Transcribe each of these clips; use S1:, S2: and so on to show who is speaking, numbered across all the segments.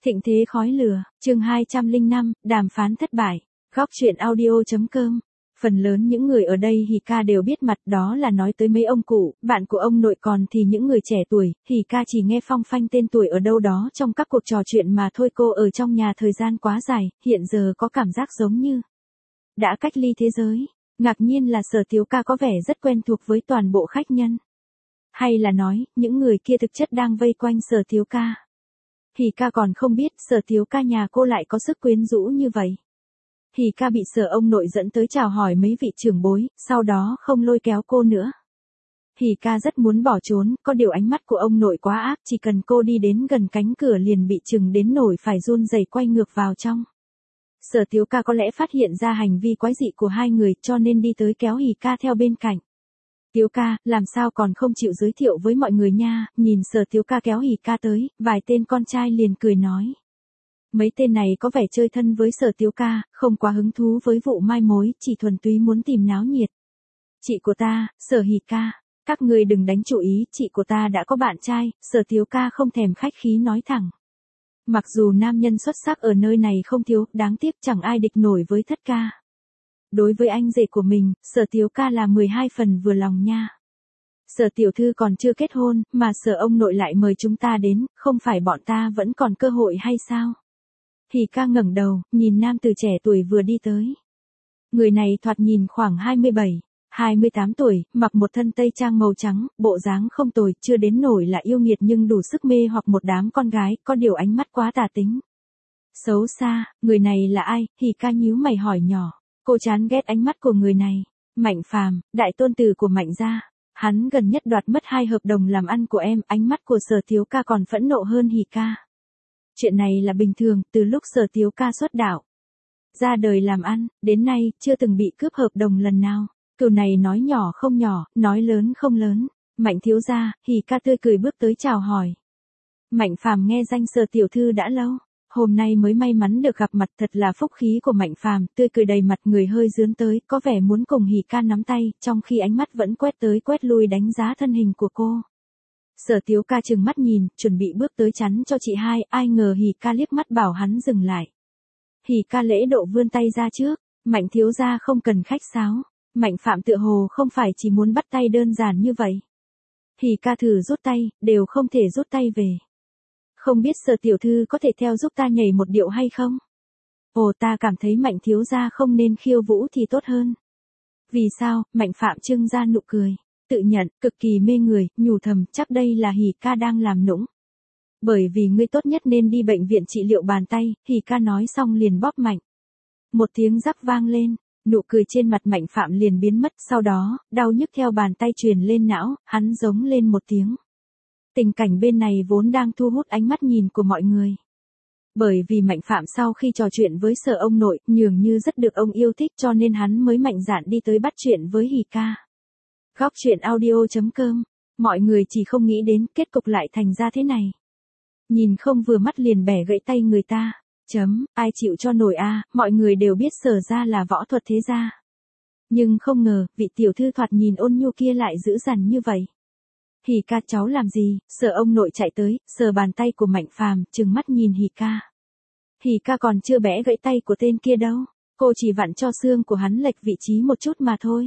S1: Thịnh thế khói lửa, chương 205, đàm phán thất bại. Góc truyện audio.com. Phần lớn những người ở đây Hỉ ca đều biết mặt, đó là nói tới mấy ông cụ, bạn của ông nội, còn thì những người trẻ tuổi, Hỉ ca chỉ nghe phong phanh tên tuổi ở đâu đó trong các cuộc trò chuyện mà thôi. Cô ở trong nhà thời gian quá dài, hiện giờ có cảm giác giống như đã cách ly thế giới. Ngạc nhiên là Sở Tiếu ca có vẻ rất quen thuộc với toàn bộ khách nhân. Hay là nói, những người kia thực chất đang vây quanh Sở Tiếu ca. Hỉ ca còn không biết Sở Tiếu ca nhà cô lại có sức quyến rũ như vậy. Hỉ ca bị Sở ông nội dẫn tới chào hỏi mấy vị trưởng bối, sau đó không lôi kéo cô nữa. Hỉ ca rất muốn bỏ trốn, có điều ánh mắt của ông nội quá ác, chỉ cần cô đi đến gần cánh cửa liền bị chừng đến nổi phải run rẩy quay ngược vào trong. Sở Tiếu ca có lẽ phát hiện ra hành vi quái dị của hai người, cho nên đi tới kéo Hỉ ca theo bên cạnh. Tiếu ca, làm sao còn không chịu giới thiệu với mọi người nha? Nhìn Sở Tiếu ca kéo Hỉ ca tới, vài tên con trai liền cười nói. Mấy tên này có vẻ chơi thân với Sở Tiếu ca, không quá hứng thú với vụ mai mối, chỉ thuần túy muốn tìm náo nhiệt. Chị của ta, Sở Hỉ ca, các người đừng đánh chủ ý, chị của ta đã có bạn trai. Sở Tiếu ca không thèm khách khí nói thẳng. Mặc dù nam nhân xuất sắc ở nơi này không thiếu, đáng tiếc chẳng ai địch nổi với Thất ca. Đối với anh rể của mình, Sở Tiếu ca là 12 phần vừa lòng nha. Sở tiểu thư còn chưa kết hôn, mà Sở ông nội lại mời chúng ta đến, không phải bọn ta vẫn còn cơ hội hay sao? Hỉ ca ngẩng đầu, nhìn nam từ trẻ tuổi vừa đi tới. Người này thoạt nhìn khoảng 27, 28 tuổi, mặc một thân tây trang màu trắng, bộ dáng không tồi, chưa đến nổi là yêu nghiệt nhưng đủ sức mê hoặc một đám con gái, có điều ánh mắt quá tà tính. Xấu xa, người này là ai? Hỉ ca nhíu mày hỏi nhỏ. Cô chán ghét ánh mắt của người này. Mạnh Phàm, đại tôn tử của Mạnh gia. Hắn gần nhất đoạt mất 2 hợp đồng làm ăn của em. Ánh mắt của Sở Tiếu ca còn phẫn nộ hơn Hỉ ca. Chuyện này là bình thường, từ lúc Sở Tiếu ca xuất đạo ra đời làm ăn, đến nay, chưa từng bị cướp hợp đồng lần nào. Câu này nói nhỏ không nhỏ, nói lớn không lớn. Mạnh thiếu gia, Hỉ ca tươi cười bước tới chào hỏi. Mạnh Phàm nghe danh Sở tiểu thư đã lâu. Hôm nay mới may mắn được gặp mặt, thật là phúc khí của Mạnh Phàm, tươi cười đầy mặt, người hơi dướn tới, có vẻ muốn cùng Hỉ ca nắm tay, trong khi ánh mắt vẫn quét tới quét lui đánh giá thân hình của cô. Sở Tiếu ca trừng mắt nhìn, chuẩn bị bước tới chắn cho chị hai, ai ngờ Hỉ ca liếc mắt bảo hắn dừng lại. Hỉ ca lễ độ vươn tay ra trước, Mạnh thiếu gia không cần khách sáo. Mạnh Phạm tựa hồ không phải chỉ muốn bắt tay đơn giản như vậy. Hỉ ca thử rút tay, đều không thể rút tay về. Không biết Sở tiểu thư có thể theo giúp ta nhảy một điệu hay không? Ồ, ta cảm thấy Mạnh thiếu gia không nên khiêu vũ thì tốt hơn. Vì sao? Mạnh Phạm trưng ra nụ cười. Tự nhận, cực kỳ mê người, nhủ thầm, chắc đây là Hỉ ca đang làm nũng. Bởi vì ngươi tốt nhất nên đi bệnh viện trị liệu bàn tay. Hỉ ca nói xong liền bóp mạnh. Một tiếng rắc vang lên, nụ cười trên mặt Mạnh Phạm liền biến mất, sau đó, đau nhức theo bàn tay truyền lên não, hắn giống lên một tiếng. Tình cảnh bên này vốn đang thu hút ánh mắt nhìn của mọi người. Bởi vì Mạnh Phạm sau khi trò chuyện với Sở ông nội, nhường như rất được ông yêu thích, cho nên hắn mới mạnh dạn đi tới bắt chuyện với Hỉ ca. Góc truyện audio.com. Mọi người chỉ không nghĩ đến kết cục lại thành ra thế này. Nhìn không vừa mắt liền bẻ gãy tay người ta. Ai chịu cho nổi a, mọi người đều biết Sở gia là võ thuật thế gia. Nhưng không ngờ, vị tiểu thư thoạt nhìn ôn nhu kia lại dữ dằn như vậy. Hỉ ca, cháu làm gì? Sở ông nội chạy tới, sờ bàn tay của Mạnh Phàm, trừng mắt nhìn Hỉ ca. Hỉ ca còn chưa bẻ gãy tay của tên kia đâu, cô chỉ vặn cho xương của hắn lệch vị trí một chút mà thôi.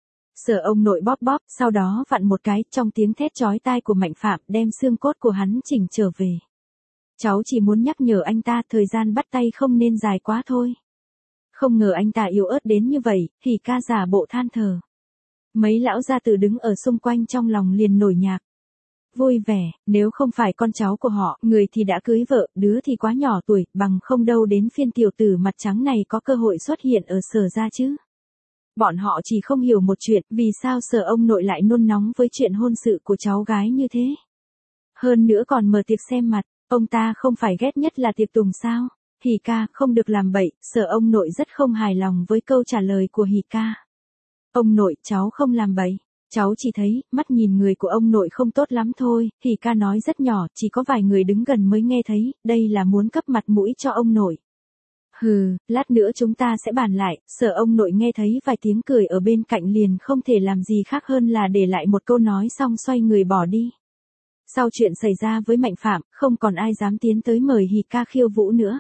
S1: Sở ông nội bóp bóp, sau đó vặn một cái, trong tiếng thét chói tai của Mạnh Phạm, đem xương cốt của hắn chỉnh trở về. Cháu chỉ muốn nhắc nhở anh ta, thời gian bắt tay không nên dài quá thôi. Không ngờ anh ta yếu ớt đến như vậy. Hỉ ca giả bộ than thở. Mấy lão gia tử đứng ở xung quanh trong lòng liền nổi nhạc. Vui vẻ, nếu không phải con cháu của họ, người thì đã cưới vợ, đứa thì quá nhỏ tuổi, bằng không đâu đến phiên tiểu tử mặt trắng này có cơ hội xuất hiện ở Sở gia chứ. Bọn họ chỉ không hiểu một chuyện, vì sao Sở ông nội lại nôn nóng với chuyện hôn sự của cháu gái như thế. Hơn nữa còn mở tiệc xem mặt, ông ta không phải ghét nhất là tiệc tùng sao? Hỉ ca, không được làm bậy. Sở ông nội rất không hài lòng với câu trả lời của Hỉ ca. Ông nội, cháu không làm bậy. Cháu chỉ thấy, mắt nhìn người của ông nội không tốt lắm thôi. Hỉ ca nói rất nhỏ, chỉ có vài người đứng gần mới nghe thấy, đây là muốn cấp mặt mũi cho ông nội. Hừ, lát nữa chúng ta sẽ bàn lại. Sở ông nội nghe thấy vài tiếng cười ở bên cạnh liền không thể làm gì khác hơn là để lại một câu nói xong xoay người bỏ đi. Sau chuyện xảy ra với Mạnh Phạm, không còn ai dám tiến tới mời Hỉ Ca khiêu vũ nữa.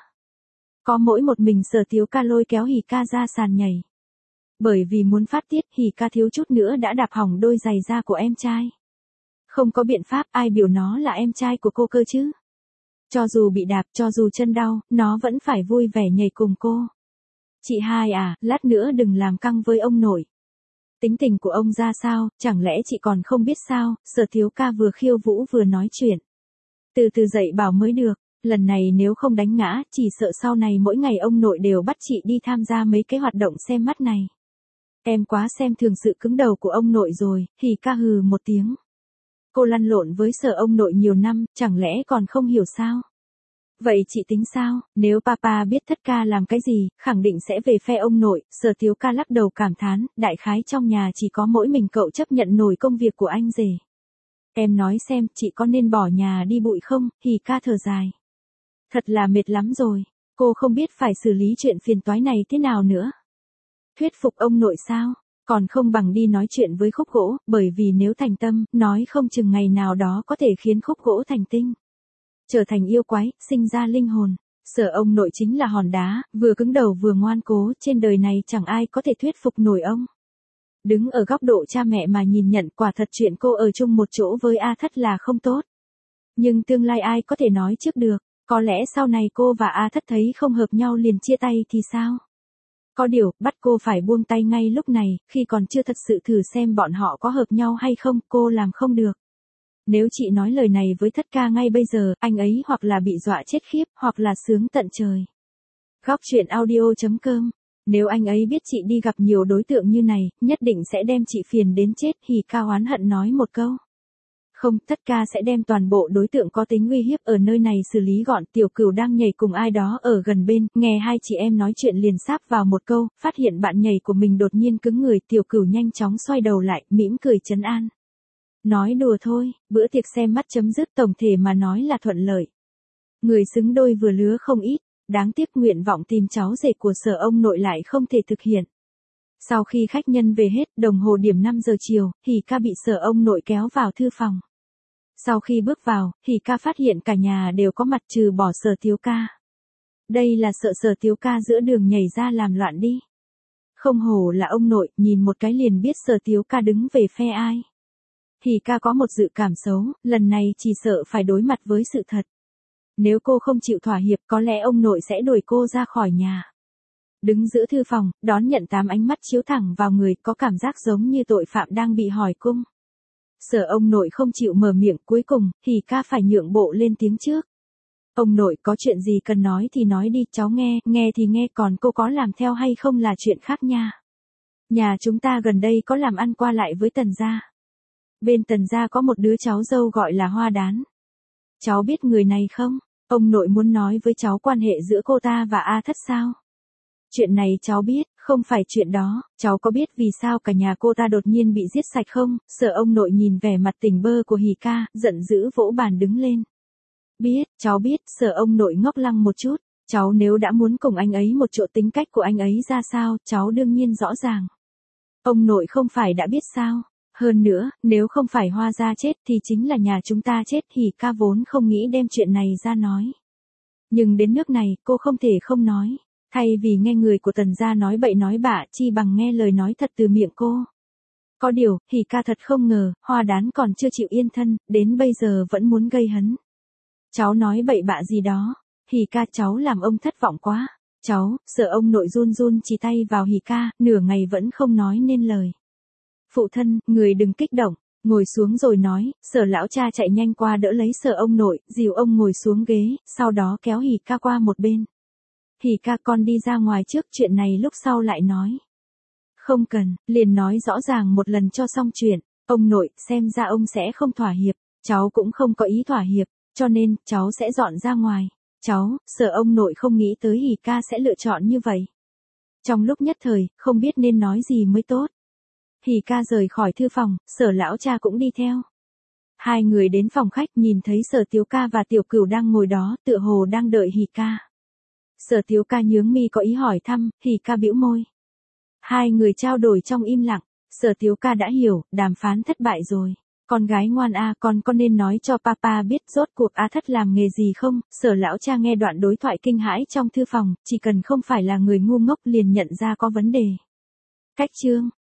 S1: Có mỗi một mình Sở Tiếu Ca lôi kéo Hỉ Ca ra sàn nhảy. Bởi vì muốn phát tiết, Hỉ Ca thiếu chút nữa đã đạp hỏng đôi giày da của em trai. Không có biện pháp, ai biểu nó là em trai của cô cơ chứ. Cho dù bị đạp, cho dù chân đau, nó vẫn phải vui vẻ nhảy cùng cô. Chị hai à, lát nữa đừng làm căng với ông nội. Tính tình của ông ra sao, chẳng lẽ chị còn không biết sao? Sở Tiếu Ca vừa khiêu vũ vừa nói chuyện. Từ từ dậy bảo mới được, lần này nếu không đánh ngã, chỉ sợ sau này mỗi ngày ông nội đều bắt chị đi tham gia mấy cái hoạt động xem mắt này. Em quá xem thường sự cứng đầu của ông nội rồi. Hỉ Ca hừ một tiếng. Cô lăn lộn với Sở ông nội nhiều năm, chẳng lẽ còn không hiểu sao? Vậy chị tính sao, nếu papa biết Thất Ca làm cái gì, khẳng định sẽ về phe ông nội. Sở Tiếu Ca lắc đầu cảm thán, đại khái trong nhà chỉ có mỗi mình cậu chấp nhận nổi công việc của anh rể. Em nói xem, chị có nên bỏ nhà đi bụi không? Hỉ Ca thở dài. Thật là mệt lắm rồi, cô không biết phải xử lý chuyện phiền toái này thế nào nữa. Thuyết phục ông nội sao? Còn không bằng đi nói chuyện với khúc gỗ, bởi vì nếu thành tâm, nói không chừng ngày nào đó có thể khiến khúc gỗ thành tinh. Trở thành yêu quái, sinh ra linh hồn. Sở ông nội chính là hòn đá, vừa cứng đầu vừa ngoan cố, trên đời này chẳng ai có thể thuyết phục nổi ông. Đứng ở góc độ cha mẹ mà nhìn nhận, quả thật chuyện cô ở chung một chỗ với A Thất là không tốt. Nhưng tương lai ai có thể nói trước được, có lẽ sau này cô và A Thất thấy không hợp nhau liền chia tay thì sao? Có điều, bắt cô phải buông tay ngay lúc này, khi còn chưa thật sự thử xem bọn họ có hợp nhau hay không, cô làm không được. Nếu chị nói lời này với Thất Ca ngay bây giờ, anh ấy hoặc là bị dọa chết khiếp, hoặc là sướng tận trời. Góc truyện audio.com. Nếu anh ấy biết chị đi gặp nhiều đối tượng như này, nhất định sẽ đem chị phiền đến chết. Hỉ Ca oán hận nói một câu. Không, Thất Ca sẽ đem toàn bộ đối tượng có tính uy hiếp ở nơi này xử lý gọn. Tiểu Cửu đang nhảy cùng ai đó ở gần bên, nghe hai chị em nói chuyện liền sáp vào một câu, phát hiện bạn nhảy của mình đột nhiên cứng người. Tiểu Cửu nhanh chóng xoay đầu lại, mỉm cười trấn an. Nói đùa thôi, bữa tiệc xem mắt chấm dứt, tổng thể mà nói là thuận lợi. Người xứng đôi vừa lứa không ít, đáng tiếc nguyện vọng tìm cháu rể của Sở ông nội lại không thể thực hiện. Sau khi khách nhân về hết, đồng hồ điểm 5 giờ chiều, Hỉ Ca bị Sở ông nội kéo vào thư phòng. Sau khi bước vào, Hỉ Ca phát hiện cả nhà đều có mặt trừ bỏ Sở Tiếu Ca. Đây là sợ Sở Tiếu Ca giữa đường nhảy ra làm loạn đi. Không hổ là ông nội, nhìn một cái liền biết Sở Tiếu Ca đứng về phe ai. Hỉ Ca có một dự cảm xấu, lần này chỉ sợ phải đối mặt với sự thật. Nếu cô không chịu thỏa hiệp, có lẽ ông nội sẽ đuổi cô ra khỏi nhà. Đứng giữa thư phòng, đón nhận 8 ánh mắt chiếu thẳng vào người, có cảm giác giống như tội phạm đang bị hỏi cung. Sở ông nội không chịu mở miệng, cuối cùng, Hỉ Ca phải nhượng bộ lên tiếng trước. Ông nội, có chuyện gì cần nói thì nói đi, cháu nghe, nghe thì nghe, còn cô có làm theo hay không là chuyện khác nha. Nhà chúng ta gần đây có làm ăn qua lại với Tần gia. Bên Tần gia có một đứa cháu dâu gọi là Hoa Đán. Cháu biết người này không? Ông nội muốn nói với cháu quan hệ giữa cô ta và A Thất sao? Chuyện này cháu biết, không phải chuyện đó. Cháu có biết vì sao cả nhà cô ta đột nhiên bị giết sạch không? Sở ông nội nhìn vẻ mặt tỉnh bơ của Hỉ Ca, giận dữ vỗ bàn đứng lên. Biết, cháu biết. Sở ông nội ngốc lăng một chút. Cháu nếu đã muốn cùng anh ấy một chỗ, tính cách của anh ấy ra sao, cháu đương nhiên rõ ràng. Ông nội không phải đã biết sao? Hơn nữa, nếu không phải Hoa gia chết thì chính là nhà chúng ta chết. Hỉ Ca vốn không nghĩ đem chuyện này ra nói. Nhưng đến nước này, cô không thể không nói. Thay vì nghe người của Tần gia nói bậy nói bạ, chi bằng nghe lời nói thật từ miệng cô. Có điều, Hỉ Ca thật không ngờ, Hoa Đán còn chưa chịu yên thân, đến bây giờ vẫn muốn gây hấn. Cháu nói bậy bạ gì đó? Hỉ Ca, cháu làm ông thất vọng quá. Cháu, Sở ông nội run run chỉ tay vào Hỉ Ca, nửa ngày vẫn không nói nên lời. Phụ thân, người đừng kích động, ngồi xuống rồi nói. Sở lão cha chạy nhanh qua đỡ lấy Sở ông nội, dìu ông ngồi xuống ghế, sau đó kéo Hỉ Ca qua một bên. Hỉ Ca, con đi ra ngoài trước, chuyện này lúc sau lại nói. Không cần, liền nói rõ ràng một lần cho xong chuyện. Ông nội, xem ra ông sẽ không thỏa hiệp, cháu cũng không có ý thỏa hiệp, cho nên, cháu sẽ dọn ra ngoài. Cháu, Sở ông nội không nghĩ tới Hỉ Ca sẽ lựa chọn như vậy. Trong lúc nhất thời, không biết nên nói gì mới tốt. Hỉ Ca rời khỏi thư phòng, Sở lão cha cũng đi theo. Hai người đến phòng khách, nhìn thấy Sở Tiếu Ca và Tiểu Cửu đang ngồi đó, tựa hồ đang đợi Hỉ Ca. Sở Tiếu Ca nhướng mi có ý hỏi thăm, Hỉ Ca bĩu môi. Hai người trao đổi trong im lặng. Sở Tiếu Ca đã hiểu, đàm phán thất bại rồi. Con gái ngoan a, con có nên nói cho papa biết rốt cuộc A Thất làm nghề gì không? Sở lão cha nghe đoạn đối thoại kinh hãi trong thư phòng, chỉ cần không phải là người ngu ngốc liền nhận ra có vấn đề. Cách chương